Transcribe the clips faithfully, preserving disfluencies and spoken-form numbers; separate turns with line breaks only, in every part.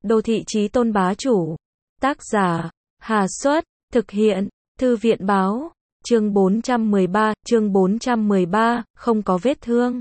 Đô thị chí tôn bá chủ. Tác giả, Hà Xuất, thực hiện, Thư viện báo, chương bốn trăm mười ba, chương bốn trăm mười ba, không có vết thương.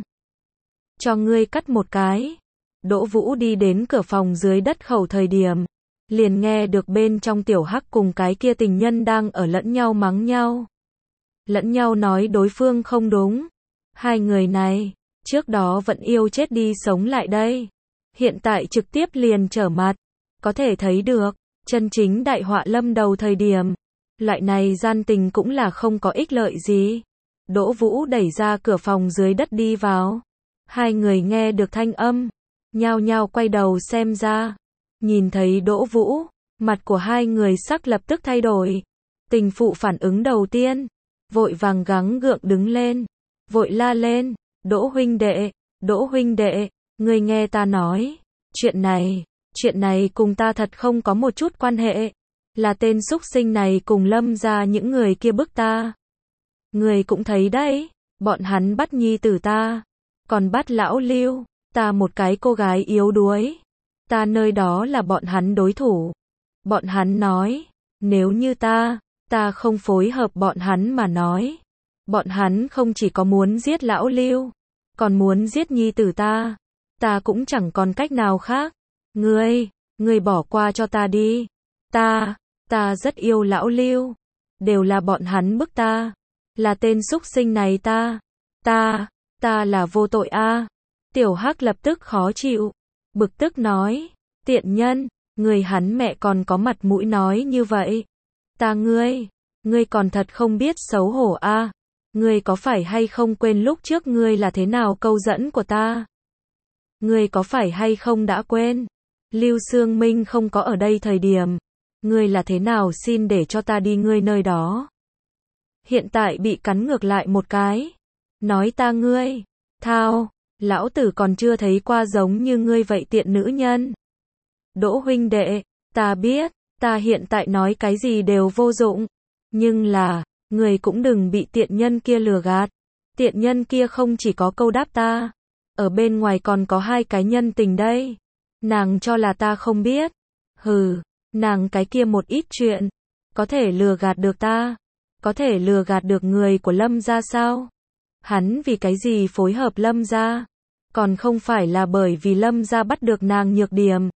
Cho ngươi cắt một cái. Đỗ Vũ đi đến cửa phòng dưới đất khẩu thời điểm, liền nghe được bên trong Tiểu Hắc cùng cái kia tình nhân đang ở lẫn nhau mắng nhau. Lẫn nhau nói đối phương không đúng. Hai người này, trước đó vẫn yêu chết đi sống lại đây. Hiện tại trực tiếp liền trở mặt. Có thể thấy được, chân chính đại họa lâm đầu thời điểm. Loại này gian tình cũng là không có ích lợi gì. Đỗ Vũ đẩy ra cửa phòng dưới đất đi vào. Hai người nghe được thanh âm, nhao nhao quay đầu xem ra. Nhìn thấy Đỗ Vũ, mặt của hai người sắc lập tức thay đổi. Tình phụ phản ứng đầu tiên, vội vàng gắng gượng đứng lên, vội la lên, Đỗ huynh đệ, Đỗ huynh đệ, ngươi nghe ta nói, chuyện này, chuyện này cùng ta thật không có một chút quan hệ, là tên súc sinh này cùng Lâm gia những người kia bức ta. Ngươi cũng thấy đấy, bọn hắn bắt nhi tử ta, còn bắt lão Lưu, ta một cái cô gái yếu đuối, ta nơi đó là bọn hắn đối thủ. Bọn hắn nói, nếu như ta, ta không phối hợp bọn hắn mà nói, bọn hắn không chỉ có muốn giết lão Lưu, còn muốn giết nhi tử ta, ta cũng chẳng còn cách nào khác. Ngươi, ngươi bỏ qua cho ta đi. Ta, ta rất yêu lão Lưu, đều là bọn hắn bức ta, là tên súc sinh này ta, ta, ta là vô tội a. Tiểu Hắc lập tức khó chịu, bực tức nói, tiện nhân, người hắn mẹ còn có mặt mũi nói như vậy. Ta ngươi, ngươi còn thật không biết xấu hổ a. Ngươi có phải hay không quên lúc trước ngươi là thế nào câu dẫn của ta? Ngươi có phải hay không đã quên? Lưu Sương Minh không có ở đây thời điểm, ngươi là thế nào xin để cho ta đi ngươi nơi đó? Hiện tại bị cắn ngược lại một cái, nói ta ngươi, thao, lão tử còn chưa thấy qua giống như ngươi vậy tiện nữ nhân. Đỗ huynh đệ, ta biết, ta hiện tại nói cái gì đều vô dụng, nhưng là, người cũng đừng bị tiện nhân kia lừa gạt. Tiện nhân kia không chỉ có câu đáp ta, ở bên ngoài còn có hai cái nhân tình đây. Nàng cho là ta không biết. Hừ, nàng cái kia một ít chuyện, có thể lừa gạt được ta, có thể lừa gạt được người của Lâm gia sao? Hắn vì cái gì phối hợp Lâm gia? Còn không phải là bởi vì Lâm gia bắt được nàng nhược điểm.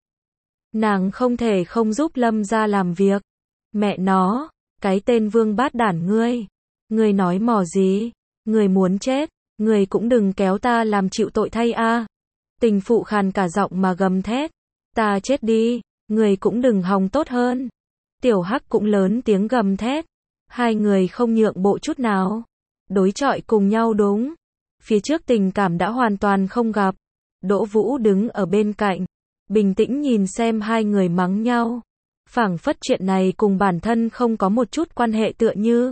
Nàng không thể không giúp Lâm gia làm việc. Mẹ nó, cái tên vương bát đản ngươi. Ngươi nói mò gì? Ngươi muốn chết, ngươi cũng đừng kéo ta làm chịu tội thay a. Tình phụ khàn cả giọng mà gầm thét. Ta chết đi, ngươi cũng đừng hòng tốt hơn. Tiểu Hắc cũng lớn tiếng gầm thét. Hai người không nhượng bộ chút nào. Đối chọi cùng nhau đúng. Phía trước tình cảm đã hoàn toàn không gặp. Đỗ Vũ đứng ở bên cạnh, bình tĩnh nhìn xem hai người mắng nhau. Phảng phất chuyện này cùng bản thân không có một chút quan hệ tựa như.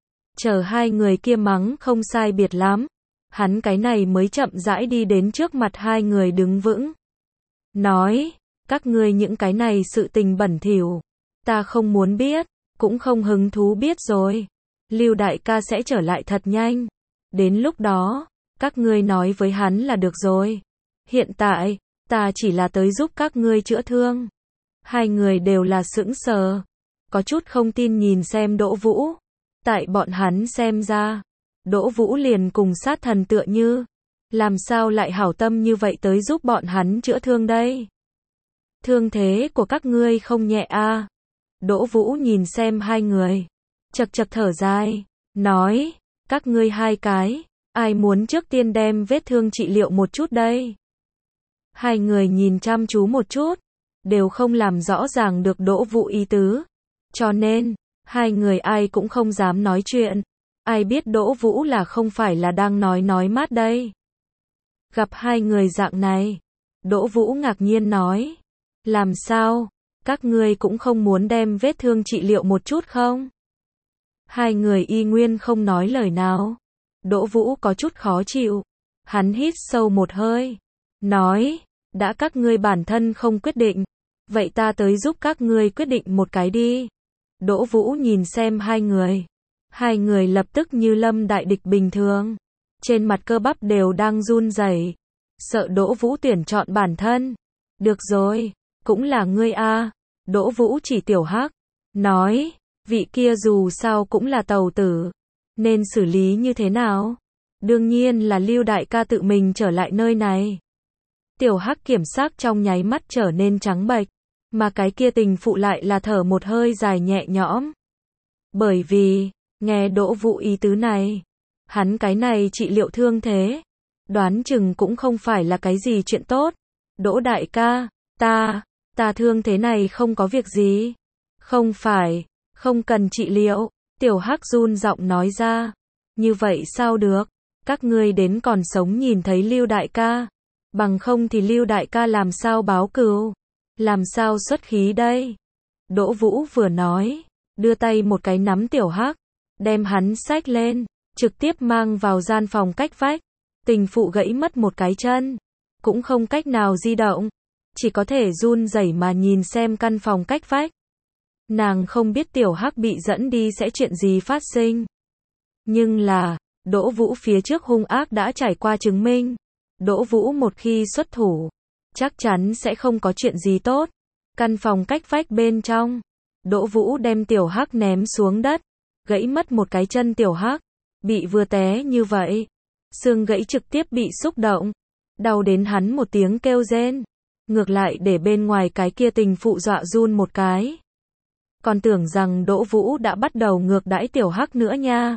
Chờ hai người kia mắng không sai biệt lắm, hắn cái này mới chậm rãi đi đến trước mặt hai người đứng vững. Nói, các ngươi những cái này sự tình bẩn thỉu, ta không muốn biết, cũng không hứng thú biết rồi. Lưu đại ca sẽ trở lại thật nhanh. Đến lúc đó, các ngươi nói với hắn là được rồi. Hiện tại, ta chỉ là tới giúp các ngươi chữa thương. Hai người đều là sững sờ, có chút không tin nhìn xem Đỗ Vũ. Tại bọn hắn xem ra, Đỗ Vũ liền cùng sát thần tựa như, làm sao lại hảo tâm như vậy tới giúp bọn hắn chữa thương đây? Thương thế của các ngươi không nhẹ a. Đỗ Vũ nhìn xem hai người, chật chật thở dài, nói, các ngươi hai cái, ai muốn trước tiên đem vết thương trị liệu một chút đây? Hai người nhìn chăm chú một chút, đều không làm rõ ràng được Đỗ Vũ ý tứ. Cho nên, hai người ai cũng không dám nói chuyện. Ai biết Đỗ Vũ là không phải là đang nói nói mát đây. Gặp hai người dạng này, Đỗ Vũ ngạc nhiên nói. Làm sao, các ngươi cũng không muốn đem vết thương trị liệu một chút không? Hai người y nguyên không nói lời nào. Đỗ Vũ có chút khó chịu. Hắn hít sâu một hơi, nói, đã các ngươi bản thân không quyết định, vậy ta tới giúp các ngươi quyết định một cái đi. Đỗ Vũ nhìn xem hai người. Hai người lập tức như lâm đại địch bình thường. Trên mặt cơ bắp đều đang run rẩy, sợ Đỗ Vũ tuyển chọn bản thân. Được rồi, Cũng là ngươi a. Đỗ Vũ chỉ Tiểu Hắc, nói, vị kia dù sao cũng là tàu tử, nên xử lý như thế nào? Đương nhiên là Lưu đại ca tự mình trở lại nơi này. Tiểu Hắc kiểm sắc trong nháy mắt trở nên trắng bệch, mà cái kia tình phụ lại là thở một hơi dài nhẹ nhõm. Bởi vì, nghe Đỗ Vũ ý tứ này, hắn cái này trị liệu thương thế, đoán chừng cũng không phải là cái gì chuyện tốt. Đỗ đại ca, ta, ta thương thế này không có việc gì. Không phải, không cần trị liệu. Tiểu Hắc run giọng nói ra. Như vậy sao được? Các ngươi đến còn sống nhìn thấy Lưu đại ca. Bằng không thì Lưu đại ca làm sao báo cừu? Làm sao xuất khí đây? Đỗ Vũ vừa nói, đưa tay một cái nắm Tiểu Hắc, đem hắn xách lên, trực tiếp mang vào gian phòng cách vách. Tình phụ gãy mất một cái chân, cũng không cách nào di động, chỉ có thể run rẩy mà nhìn xem căn phòng cách vách. Nàng không biết Tiểu Hắc bị dẫn đi sẽ chuyện gì phát sinh. Nhưng là, Đỗ Vũ phía trước hung ác đã trải qua chứng minh. Đỗ Vũ một khi xuất thủ, chắc chắn sẽ không có chuyện gì tốt. Căn phòng cách vách bên trong, Đỗ Vũ đem Tiểu Hắc ném xuống đất, gãy mất một cái chân Tiểu Hắc, bị vừa té như vậy, xương gãy trực tiếp bị xúc động, đau đến hắn một tiếng kêu rên, ngược lại để bên ngoài cái kia tình phụ dọa run một cái. Còn tưởng rằng Đỗ Vũ đã bắt đầu ngược đãi Tiểu Hắc nữa nha.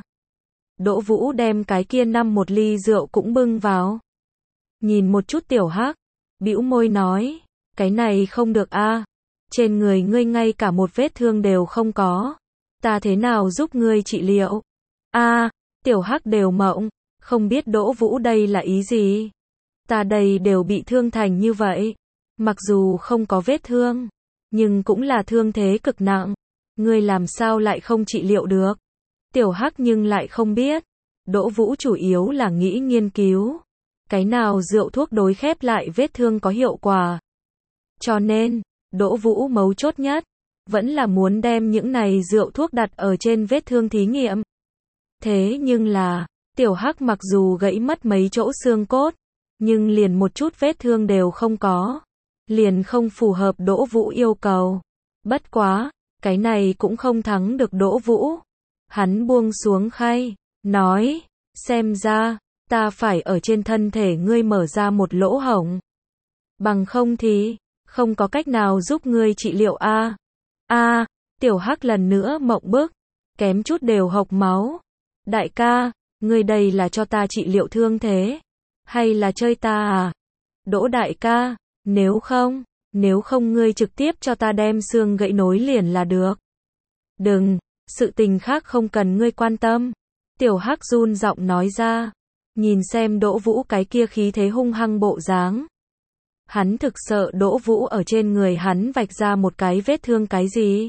Đỗ Vũ đem cái kia năm một ly rượu cũng bưng vào. Nhìn một chút Tiểu Hắc, bĩu môi nói, cái này không được a, trên người ngươi ngay cả một vết thương đều không có, ta thế nào giúp ngươi trị liệu? A, Tiểu Hắc đều mộng, không biết Đỗ Vũ đây là ý gì? Ta đây đều bị thương thành như vậy, mặc dù không có vết thương, nhưng cũng là thương thế cực nặng, ngươi làm sao lại không trị liệu được? Tiểu Hắc nhưng lại không biết, Đỗ Vũ chủ yếu là nghĩ nghiên cứu, cái nào rượu thuốc đối khép lại vết thương có hiệu quả. Cho nên, Đỗ Vũ mấu chốt nhất, vẫn là muốn đem những này rượu thuốc đặt ở trên vết thương thí nghiệm. Thế nhưng là, Tiểu Hắc mặc dù gãy mất mấy chỗ xương cốt, nhưng liền một chút vết thương đều không có, liền không phù hợp Đỗ Vũ yêu cầu. Bất quá, cái này cũng không thắng được Đỗ Vũ. Hắn buông xuống khay, nói, xem ra, ta phải ở trên thân thể ngươi mở ra một lỗ hổng. Bằng không thì, không có cách nào giúp ngươi trị liệu a. A, Tiểu Hắc lần nữa mộng bức, kém chút đều hộc máu. Đại ca, ngươi đây là cho ta trị liệu thương thế, hay là chơi ta à? Đỗ đại ca, nếu không, nếu không ngươi trực tiếp cho ta đem xương gãy nối liền là được. Đừng, sự tình khác không cần ngươi quan tâm. Tiểu Hắc run giọng nói ra, nhìn xem Đỗ Vũ cái kia khí thế hung hăng bộ dáng. Hắn thực sợ Đỗ Vũ ở trên người hắn vạch ra một cái vết thương cái gì.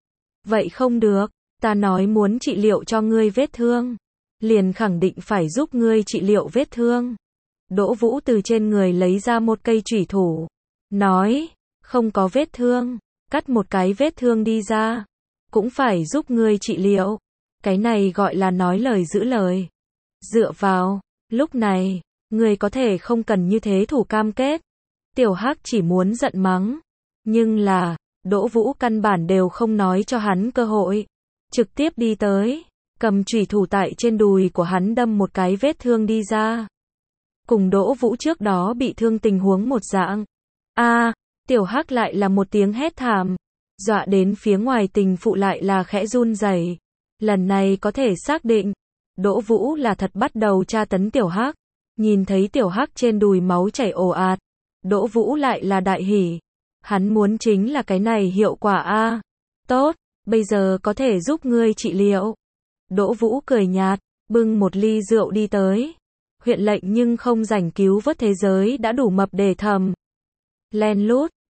Vậy không được, ta nói muốn trị liệu cho ngươi vết thương, liền khẳng định phải giúp ngươi trị liệu vết thương. Đỗ Vũ từ trên người lấy ra một cây chủy thủ, nói, không có vết thương, cắt một cái vết thương đi ra, cũng phải giúp ngươi trị liệu. Cái này gọi là nói lời giữ lời. Dựa vào, lúc này, ngươi có thể không cần như thế thủ cam kết. Tiểu Hắc chỉ muốn giận mắng, nhưng là, Đỗ Vũ căn bản đều không nói cho hắn cơ hội, trực tiếp đi tới, cầm chủy thủ tại trên đùi của hắn đâm một cái vết thương đi ra. Cùng Đỗ Vũ trước đó bị thương tình huống một dạng. A, Tiểu Hắc lại là một tiếng hét thảm, dọa đến phía ngoài tình phụ lại là khẽ run rẩy. Lần này có thể xác định, Đỗ Vũ là thật bắt đầu tra tấn Tiểu Hắc. Nhìn thấy Tiểu Hắc trên đùi máu chảy ồ ạt, Đỗ Vũ lại là đại hỉ. Hắn muốn chính là cái này hiệu quả a. Tốt, bây giờ có thể giúp ngươi trị liệu. Đỗ Vũ cười nhạt, bưng một ly rượu đi tới. Huyện lệnh nhưng không rảnh cứu vớt thế giới đã đủ mập để thầm. Len lút,